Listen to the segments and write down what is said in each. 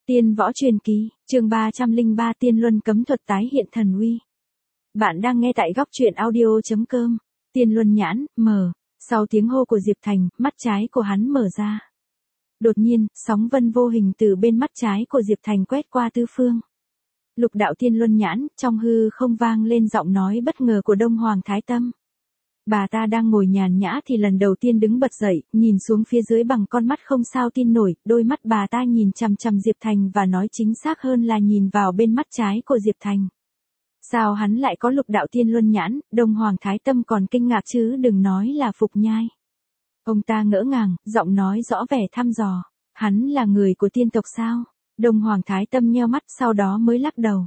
Tiên võ truyền kỳ, chương 303 Tiên luân cấm thuật tái hiện thần uy. Bạn đang nghe tại góc truyện audio.com. Tiên luân nhãn, mở. Sau tiếng hô của Diệp Thành, mắt trái của hắn mở ra. Đột nhiên, sóng vân vô hình từ bên mắt trái của Diệp Thành quét qua tứ phương. Lục đạo tiên luân nhãn, trong hư không vang lên giọng nói bất ngờ của Đông Hoàng Thái Tâm. Bà ta đang ngồi nhàn nhã thì lần đầu tiên đứng bật dậy, nhìn xuống phía dưới bằng con mắt không sao tin nổi, đôi mắt bà ta nhìn chằm chằm Diệp Thành và nói chính xác hơn là nhìn vào bên mắt trái của Diệp Thành. Sao hắn lại có lục đạo tiên luân nhãn? Đông Hoàng Thái Tâm còn kinh ngạc chứ đừng nói là Phục Nhai. Ông ta ngỡ ngàng, giọng nói rõ vẻ thăm dò. Hắn là người của tiên tộc sao? Đông Hoàng Thái Tâm nheo mắt sau đó mới lắc đầu.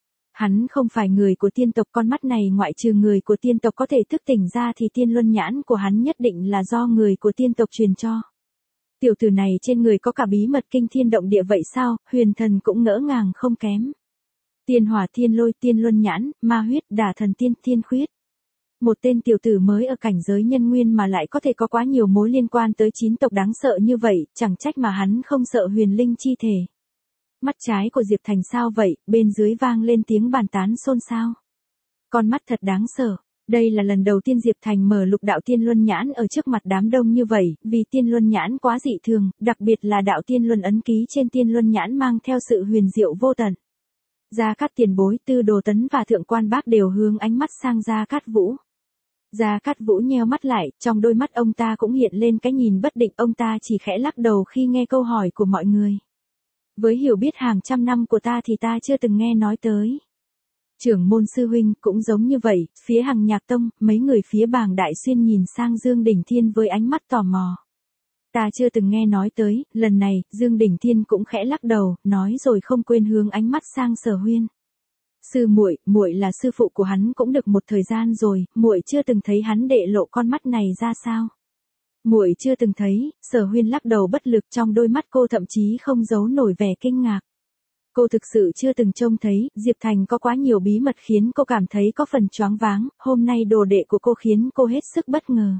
Hắn không phải người của tiên tộc, con mắt này ngoại trừ người của tiên tộc có thể thức tỉnh ra thì tiên luân nhãn của hắn nhất định là do người của tiên tộc truyền cho. Tiểu tử này trên người có cả bí mật kinh thiên động địa vậy sao? Huyền Thần cũng ngỡ ngàng không kém. Tiên hỏa thiên lôi, tiên luân nhãn, ma huyết, đả thần tiên, thiên khuyết. Một tên tiểu tử mới ở cảnh giới nhân nguyên mà lại có thể có quá nhiều mối liên quan tới 9 tộc đáng sợ như vậy, chẳng trách mà hắn không sợ huyền linh chi thể. Mắt trái của Diệp Thành sao vậy? Bên dưới vang lên tiếng bàn tán xôn xao. Con mắt thật đáng sợ. Đây là lần đầu tiên Diệp Thành mở lục đạo tiên luân nhãn ở trước mặt đám đông như vậy, vì tiên luân nhãn quá dị thường, đặc biệt là đạo tiên luân ấn ký trên tiên luân nhãn mang theo sự huyền diệu vô tận. Gia Cát Tiền Bối, Tư Đồ Tấn và Thượng Quan Bác đều hướng ánh mắt sang Gia Cát Vũ. Gia Cát Vũ nheo mắt lại, trong đôi mắt ông ta cũng hiện lên cái nhìn bất định, ông ta chỉ khẽ lắc đầu khi nghe câu hỏi của mọi người. Với hiểu biết hàng trăm năm của ta thì ta chưa từng nghe nói tới. Trưởng môn sư huynh cũng giống như vậy, phía Hằng Nhạc Tông, mấy người phía Bàng Đại Xuyên nhìn sang Dương Đỉnh Thiên với ánh mắt tò mò. Ta chưa từng nghe nói tới, lần này, Dương Đỉnh Thiên cũng khẽ lắc đầu, nói rồi không quên hướng ánh mắt sang Sở Huyên. Sư muội, muội là sư phụ của hắn cũng được một thời gian rồi, muội chưa từng thấy hắn đệ lộ con mắt này ra sao? Muội chưa từng thấy. Sở Huyên lắc đầu bất lực, trong đôi mắt cô thậm chí không giấu nổi vẻ kinh ngạc. Cô thực sự chưa từng trông thấy, Diệp Thành có quá nhiều bí mật khiến cô cảm thấy có phần choáng váng, hôm nay đồ đệ của cô khiến cô hết sức bất ngờ.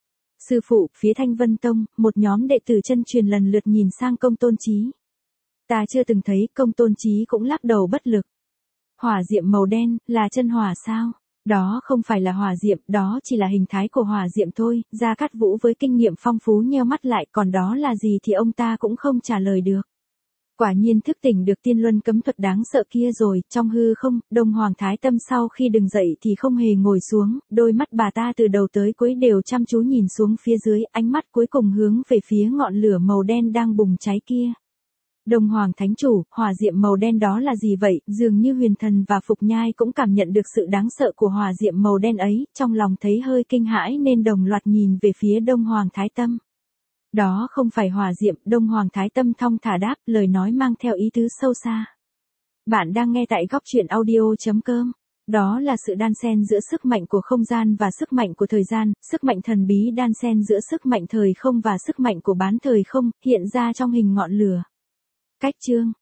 Sư phụ, phía Thanh Vân Tông, một nhóm đệ tử chân truyền lần lượt nhìn sang Công Tôn Chí. Ta chưa từng thấy. Công Tôn Chí cũng lắc đầu bất lực. Hỏa diệm màu đen, là chân hỏa sao? Đó không phải là hỏa diệm, đó chỉ là hình thái của hỏa diệm thôi. Gia Cát Vũ với kinh nghiệm phong phú nheo mắt lại, còn đó là gì thì ông ta cũng không trả lời được. Quả nhiên thức tỉnh được tiên luân cấm thuật đáng sợ kia rồi. Trong hư không, Đông Hoàng Thái Tâm sau khi đứng dậy thì không hề ngồi xuống, đôi mắt bà ta từ đầu tới cuối đều chăm chú nhìn xuống phía dưới, ánh mắt cuối cùng hướng về phía ngọn lửa màu đen đang bùng cháy kia. Đông Hoàng Thánh Chủ, hỏa diệm màu đen đó là gì vậy? Dường như Huyền Thần và Phục Nhai cũng cảm nhận được sự đáng sợ của hỏa diệm màu đen ấy, trong lòng thấy hơi kinh hãi nên đồng loạt nhìn về phía Đông Hoàng Thái Tâm. Đó không phải hỏa diệm. Đông Hoàng Thái Tâm thong thả đáp, lời nói mang theo ý tứ sâu xa. Bạn đang nghe tại góc truyện audio.com. Đó là sự đan xen giữa sức mạnh của không gian và sức mạnh của thời gian, sức mạnh thần bí đan xen giữa sức mạnh thời không và sức mạnh của bán thời không, hiện ra trong hình ngọn lửa. Cách chương